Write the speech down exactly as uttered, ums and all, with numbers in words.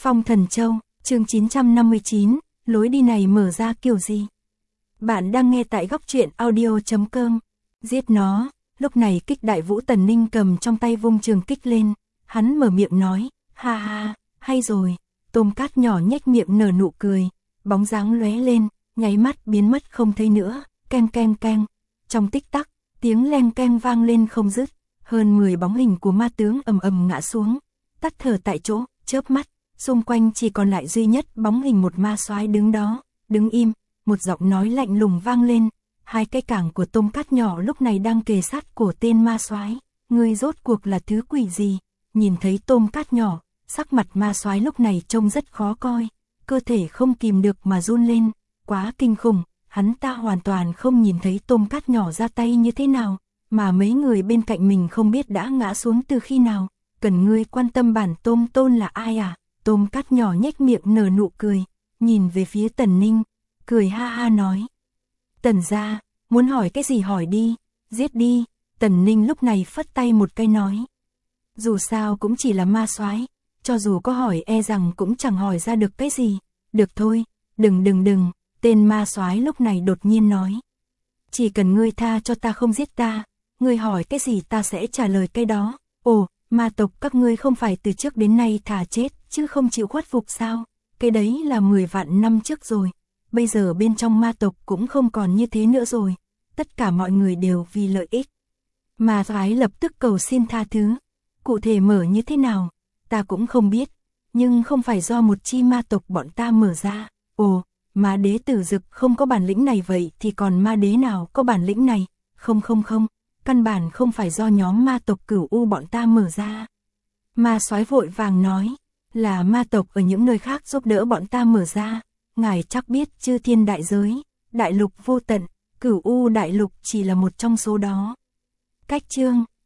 Phong Thần Châu, chương chín trăm năm mươi chín, lối đi này mở ra kiểu gì? Bạn đang nghe tại góc truyện audio chấm com. Giết nó, lúc này Kích Đại Vũ Tần Ninh cầm trong tay vung trường kích lên, hắn mở miệng nói, ha ha, hay rồi. Tôm Cát nhỏ nhếch miệng nở nụ cười, bóng dáng lóe lên, nháy mắt biến mất không thấy nữa, keng keng keng. Trong tích tắc, tiếng leng keng vang lên không dứt, hơn mười bóng hình của ma tướng ầm ầm ngã xuống, tắt thở tại chỗ, chớp mắt, xung quanh chỉ còn lại duy nhất bóng hình một ma soái đứng đó, đứng im. Một giọng nói lạnh lùng vang lên, hai cái cẳng của Tôm Cát nhỏ lúc này đang kề sát cổ tên ma soái. Ngươi rốt cuộc là thứ quỷ gì? Nhìn thấy Tôm Cát nhỏ, sắc mặt ma soái lúc này trông rất khó coi, cơ thể không kìm được mà run lên, quá kinh khủng, hắn ta hoàn toàn không nhìn thấy Tôm Cát nhỏ ra tay như thế nào, mà mấy người bên cạnh mình không biết đã ngã xuống từ khi nào. Cần ngươi quan tâm bản Tôm Tôn là ai à? Tôm Cát nhỏ nhếch miệng nở nụ cười, nhìn về phía Tần Ninh, cười ha ha nói. Tần gia, muốn hỏi cái gì hỏi đi, giết đi. Tần Ninh lúc này phất tay một cái nói. Dù sao cũng chỉ là ma soái, cho dù có hỏi e rằng cũng chẳng hỏi ra được cái gì. Được thôi, đừng đừng đừng, tên ma soái lúc này đột nhiên nói. Chỉ cần ngươi tha cho ta không giết ta, ngươi hỏi cái gì ta sẽ trả lời cái đó. Ồ, ma tộc các ngươi không phải từ trước đến nay thà chết chứ không chịu khuất phục sao? Cái đấy là mười vạn năm trước rồi. Bây giờ bên trong ma tộc cũng không còn như thế nữa rồi. Tất cả mọi người đều vì lợi ích. Ma soái lập tức cầu xin tha thứ. Cụ thể mở như thế nào, ta cũng không biết. Nhưng không phải do một chi ma tộc bọn ta mở ra. Ồ, ma đế Tử Dực không có bản lĩnh này vậy thì còn ma đế nào có bản lĩnh này? Không không không, căn bản không phải do nhóm ma tộc Cửu U bọn ta mở ra. Ma soái vội vàng nói, là ma tộc ở những nơi khác giúp đỡ bọn ta mở ra. Ngài chắc biết chư thiên đại giới, đại lục vô tận, Cửu U đại lục chỉ là một trong số đó. Cách chương